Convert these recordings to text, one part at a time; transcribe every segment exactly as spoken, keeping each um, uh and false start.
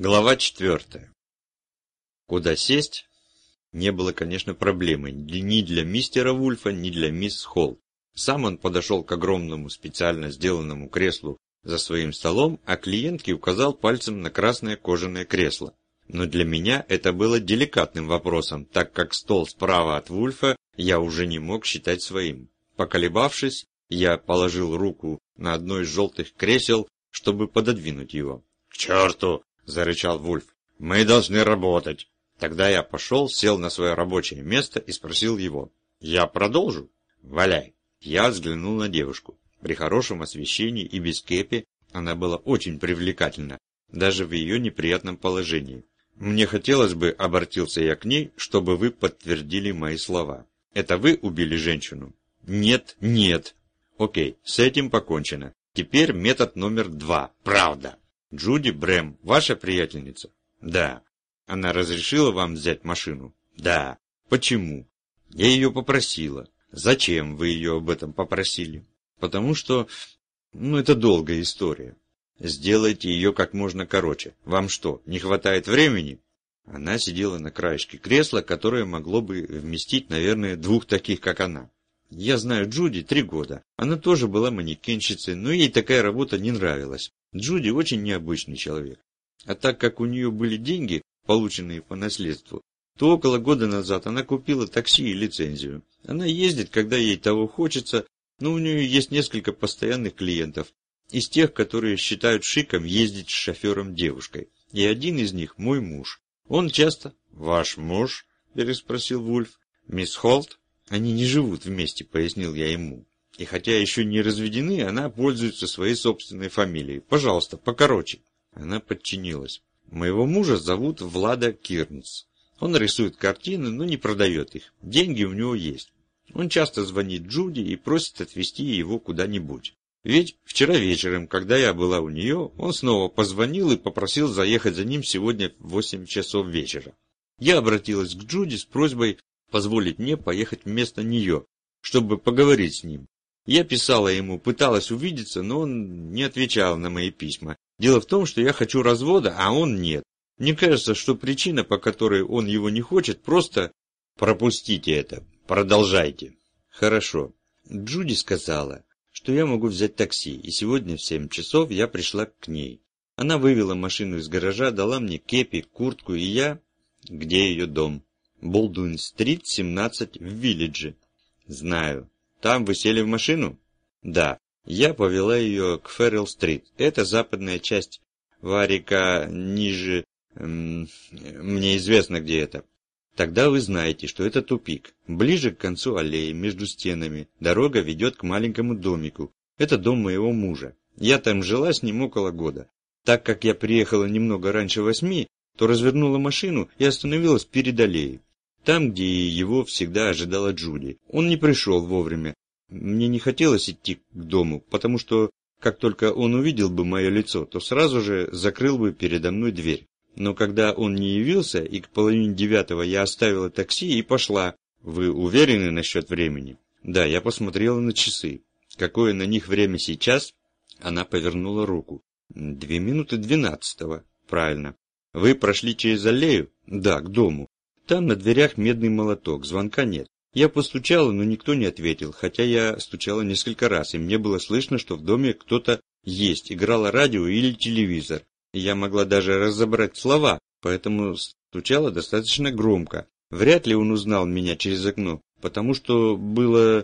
Глава четвертая. Куда сесть не было, конечно, проблемой ни для мистера Вульфа, ни для мисс Холл. Сам он подошел к огромному специально сделанному креслу за своим столом, а клиентке указал пальцем на красное кожаное кресло. Но для меня это было деликатным вопросом, так как стол справа от Вульфа я уже не мог считать своим. Поколебавшись, я положил руку на одно из желтых кресел, чтобы пододвинуть его. «К черту!» — зарычал Вульф. «Мы должны работать!» Тогда я пошел, сел на свое рабочее место и спросил его. «Я продолжу?» «Валяй!» Я взглянул на девушку. При хорошем освещении и без кепи она была очень привлекательна, даже в ее неприятном положении. «Мне хотелось бы, — обратился я к ней, — чтобы вы подтвердили мои слова. Это вы убили женщину?» «Нет, нет!» «Окей, с этим покончено. Теперь метод номер два. Правда!» «Джуди Брэм, ваша приятельница?» «Да». «Она разрешила вам взять машину?» «Да». «Почему?» «Я ее попросила». «Зачем вы ее об этом попросили?» «Потому что... ну, это долгая история». «Сделайте ее как можно короче. Вам что, не хватает времени?» Она сидела на краешке кресла, которое могло бы вместить, наверное, двух таких, как она. «Я знаю Джуди три года. Она тоже была манекенщицей, но ей такая работа не нравилась. Джуди очень необычный человек. А так как у нее были деньги, полученные по наследству, то около года назад она купила такси и лицензию. Она ездит, когда ей того хочется, но у нее есть несколько постоянных клиентов, из тех, которые считают шиком ездить с шофером-девушкой. И один из них мой муж. Он часто... «Ваш муж?» – переспросил Вульф. «Мисс Холт?» «Они не живут вместе», – пояснил я ему. «И хотя еще не разведены, она пользуется своей собственной фамилией. Пожалуйста, покороче». Она подчинилась. «Моего мужа зовут Влада Кирнс. Он рисует картины, но не продает их. Деньги у него есть. Он часто звонит Джуди и просит отвезти его куда-нибудь. Ведь вчера вечером, когда я была у нее, он снова позвонил и попросил заехать за ним сегодня в восемь часов вечера. Я обратилась к Джуди с просьбой позволить мне поехать вместо нее, чтобы поговорить с ним. Я писала ему, пыталась увидеться, но он не отвечал на мои письма. Дело в том, что я хочу развода, а он нет. Мне кажется, что причина, по которой он его не хочет, просто... Пропустите это. Продолжайте». «Хорошо. Джуди сказала, что я могу взять такси, и сегодня в семь часов я пришла к ней. Она вывела машину из гаража, дала мне кепи, куртку, и я... Где ее дом?» «Болдуин-стрит, семнадцать, в Виллидже». «Знаю. Там вы сели в машину?» «Да. Я повела ее к Феррелл-стрит. Это западная часть Варика, ниже... Эм, мне известно, где это. Тогда вы знаете, что это тупик. Ближе к концу аллеи, между стенами, дорога ведет к маленькому домику. Это дом моего мужа. Я там жила с ним около года. Так как я приехала немного раньше восьми, то развернула машину и остановилась перед аллеей. Там, где его всегда ожидала Джуди. Он не пришел вовремя. Мне не хотелось идти к дому, потому что, как только он увидел бы мое лицо, то сразу же закрыл бы передо мной дверь. Но когда он не явился, и к половине девятого я оставила такси и пошла. Вы уверены насчет времени? Да, я посмотрела на часы. Какое на них время сейчас? Она повернула руку. Две минуты двенадцатого. Правильно. Вы прошли через аллею? Да, к дому. Там на дверях медный молоток, звонка нет. Я постучала, но никто не ответил, хотя я стучала несколько раз, и мне было слышно, что в доме кто-то есть, играло радио или телевизор. Я могла даже разобрать слова, поэтому стучала достаточно громко. Вряд ли он узнал меня через окно, потому что было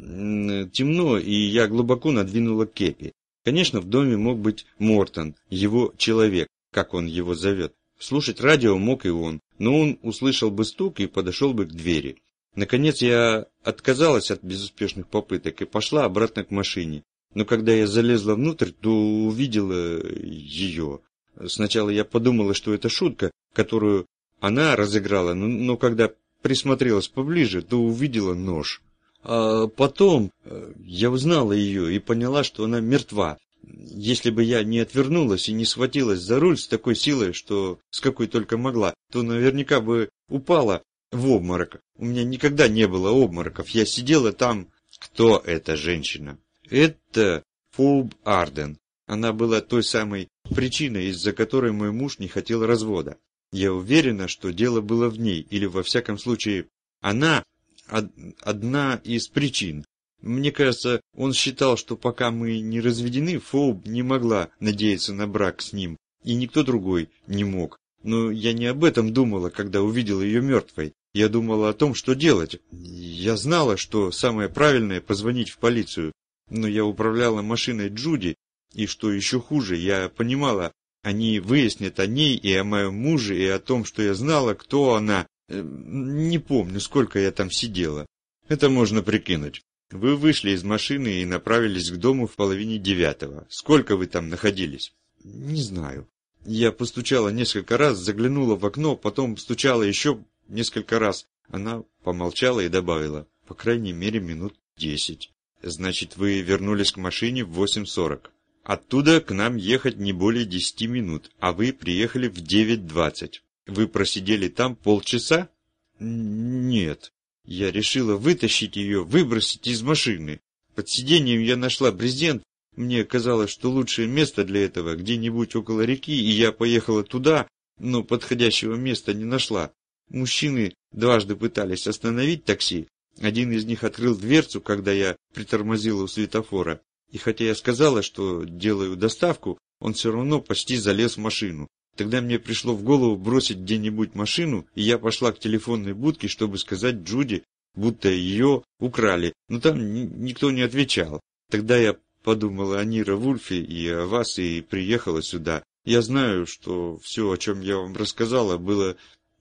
темно, и я глубоко надвинула кепи. Конечно, в доме мог быть Мортон, его человек, как он его зовет. Слушать радио мог и он, но он услышал бы стук и подошел бы к двери. Наконец я отказалась от безуспешных попыток и пошла обратно к машине. Но когда я залезла внутрь, то увидела ее. Сначала я подумала, что это шутка, которую она разыграла, но, но когда присмотрелась поближе, то увидела нож. А потом я узнала ее и поняла, что она мертва. Если бы я не отвернулась и не схватилась за руль с такой силой, что с какой только могла, то наверняка бы упала в обморок. У меня никогда не было обмороков. Я сидела там... Кто эта женщина? Это Фоуб Арден. Она была той самой причиной, из-за которой мой муж не хотел развода. Я уверена, что дело было в ней, или во всяком случае, она од- одна из причин. Мне кажется, он считал, что пока мы не разведены, Фоуб не могла надеяться на брак с ним, и никто другой не мог. Но я не об этом думала, когда увидела ее мертвой. Я думала о том, что делать. Я знала, что самое правильное – позвонить в полицию. Но я управляла машиной Джуди, и что еще хуже, я понимала, они выяснят о ней и о моем муже, и о том, что я знала, кто она. Не помню, сколько я там сидела. Это можно прикинуть. Вы вышли из машины и направились к дому в половине девятого. Сколько вы там находились? Не знаю. Я постучала несколько раз, заглянула в окно, потом стучала еще несколько раз. Она помолчала и добавила, по крайней мере, минут десять. Значит, вы вернулись к машине в восемь сорок. Оттуда к нам ехать не более десяти минут, а вы приехали в девять двадцать. Вы просидели там полчаса? Нет. Я решила вытащить ее, выбросить из машины. Под сиденьем я нашла брезент. Мне казалось, что лучшее место для этого где-нибудь около реки, и я поехала туда, но подходящего места не нашла. Мужчины дважды пытались остановить такси. Один из них открыл дверцу, когда я притормозила у светофора. И хотя я сказала, что делаю доставку, он все равно почти залез в машину. Тогда мне пришло в голову бросить где-нибудь машину, и я пошла к телефонной будке, чтобы сказать Джуди, будто ее украли, но там никто не отвечал. Тогда я подумала о Ниро Вульфе и о вас и приехала сюда. Я знаю, что все, о чем я вам рассказала, было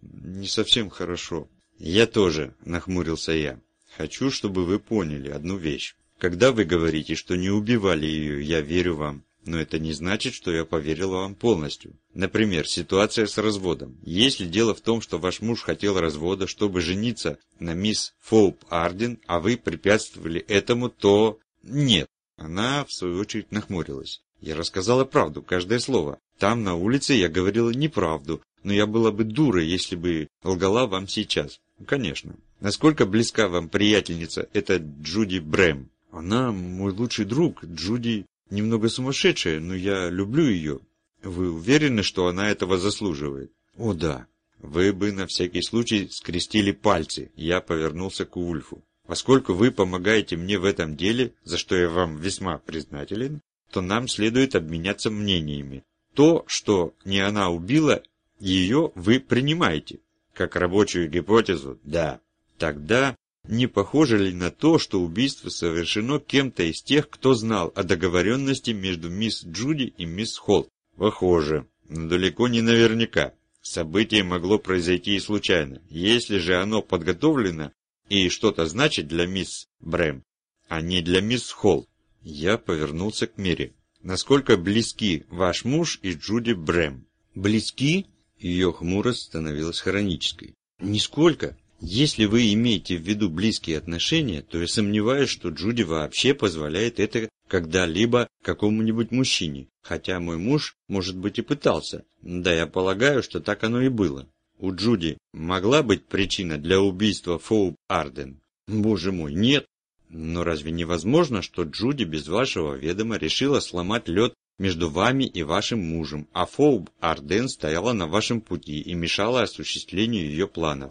не совсем хорошо. Я тоже, нахмурился я. Хочу, чтобы вы поняли одну вещь. Когда вы говорите, что не убивали ее, я верю вам. Но это не значит, что я поверила вам полностью. Например, ситуация с разводом. Если дело в том, что ваш муж хотел развода, чтобы жениться на мисс Фоуб Арден, а вы препятствовали этому, то нет. Она, в свою очередь, нахмурилась. Я рассказала правду, каждое слово. Там, на улице, я говорила неправду, но я была бы дурой, если бы лгала вам сейчас. Конечно. Насколько близка вам приятельница эта Джуди Брэм? Она мой лучший друг. Джуди немного сумасшедшая, но я люблю ее. Вы уверены, что она этого заслуживает? О, да. Вы бы на всякий случай скрестили пальцы. Я повернулся к Вульфу. Поскольку вы помогаете мне в этом деле, за что я вам весьма признателен, то нам следует обменяться мнениями. То, что не она убила, ее вы принимаете. Как рабочую гипотезу, да. Тогда не похоже ли на то, что убийство совершено кем-то из тех, кто знал о договоренности между мисс Джуди и мисс Холт? Похоже, но далеко не наверняка. Событие могло произойти и случайно. Если же оно подготовлено и что-то значит для мисс Брэм, а не для мисс Холт. Я повернулся к Мерри. Насколько близки ваш муж и Джуди Брэм? Близки? Ее хмурость становилась хронической. Нисколько. Если вы имеете в виду близкие отношения, то я сомневаюсь, что Джуди вообще позволяет это когда-либо какому-нибудь мужчине, хотя мой муж, может быть, и пытался. Да, я полагаю, что так оно и было. У Джуди могла быть причина для убийства Фоуб Арден? Боже мой, нет. Но разве невозможно, что Джуди без вашего ведома решила сломать лед между вами и вашим мужем, а Фоуб Арден стояла на вашем пути и мешала осуществлению ее планов?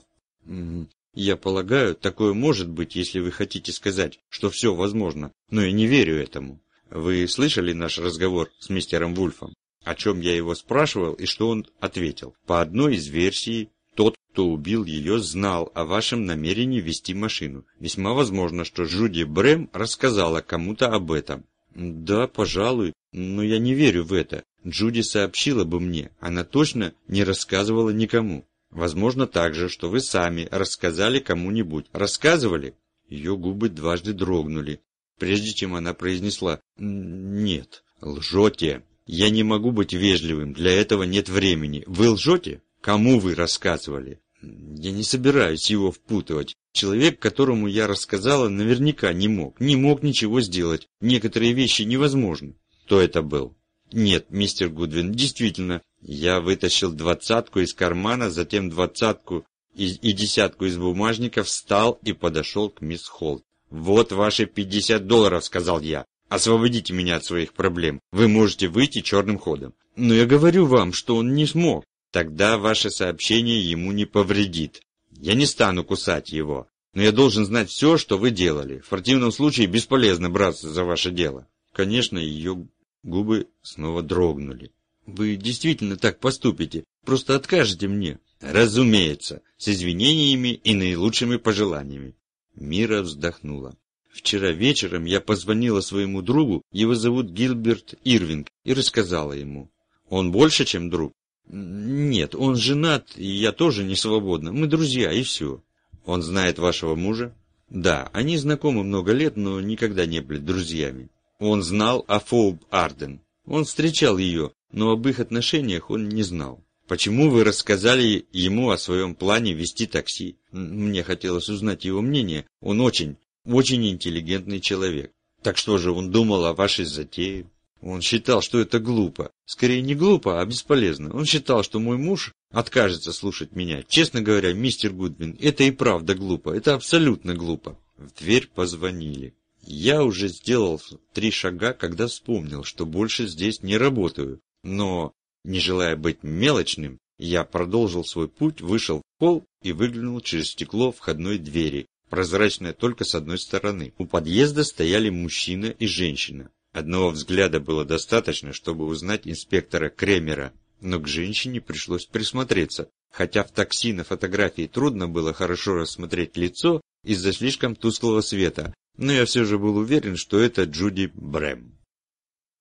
Я полагаю, такое может быть, если вы хотите сказать, что все возможно, но я не верю этому. Вы слышали наш разговор с мистером Вульфом? О чем я его спрашивал и что он ответил? По одной из версий, тот, кто убил ее, знал о вашем намерении вести машину. Весьма возможно, что Джуди Брэм рассказала кому-то об этом. Да, пожалуй, но я не верю в это. Джуди сообщила бы мне, она точно не рассказывала никому. Возможно также, что вы сами рассказали кому-нибудь. Рассказывали? Ее губы дважды дрогнули, прежде чем она произнесла «Нет, лжете. Я не могу быть вежливым, для этого нет времени. Вы лжете? Кому вы рассказывали?» Я не собираюсь его впутывать. Человек, которому я рассказала, наверняка не мог. Не мог ничего сделать. Некоторые вещи невозможны. Кто это был? Нет, мистер Гудвин, действительно. Я вытащил двадцатку из кармана, затем двадцатку и, и десятку из бумажника, встал и подошел к мисс Холт. «Вот ваши пятьдесят долларов», — сказал я. Освободите меня от своих проблем. Вы можете выйти черным ходом. Но я говорю вам, что он не смог. Тогда ваше сообщение ему не повредит. Я не стану кусать его. Но я должен знать все, что вы делали. В противном случае бесполезно браться за ваше дело. Конечно, ее губы снова дрогнули. Вы действительно так поступите? Просто откажете мне? Разумеется, с извинениями и наилучшими пожеланиями. Мира вздохнула. Вчера вечером я позвонила своему другу, его зовут Гилберт Ирвинг, и рассказала ему. Он больше, чем друг? Нет, он женат, и я тоже не свободна. Мы друзья, и все. Он знает вашего мужа? Да, они знакомы много лет, но никогда не были друзьями. Он знал о Фоуб Арден. Он встречал ее, но об их отношениях он не знал. Почему вы рассказали ему о своем плане вести такси? Мне хотелось узнать его мнение. Он очень, очень интеллигентный человек. Так что же он думал о вашей затее? Он считал, что это глупо. Скорее не глупо, а бесполезно. Он считал, что мой муж откажется слушать меня. Честно говоря, мистер Гудвин, это и правда глупо. Это абсолютно глупо. В дверь позвонили. Я уже сделал три шага, когда вспомнил, что больше здесь не работаю. Но, не желая быть мелочным, я продолжил свой путь, вышел в холл и выглянул через стекло входной двери, прозрачное только с одной стороны. У подъезда стояли мужчина и женщина. Одного взгляда было достаточно, чтобы узнать инспектора Кремера, но к женщине пришлось присмотреться, хотя в такси на фотографии трудно было хорошо рассмотреть лицо из-за слишком тусклого света, но я все же был уверен, что это Джуди Брэм.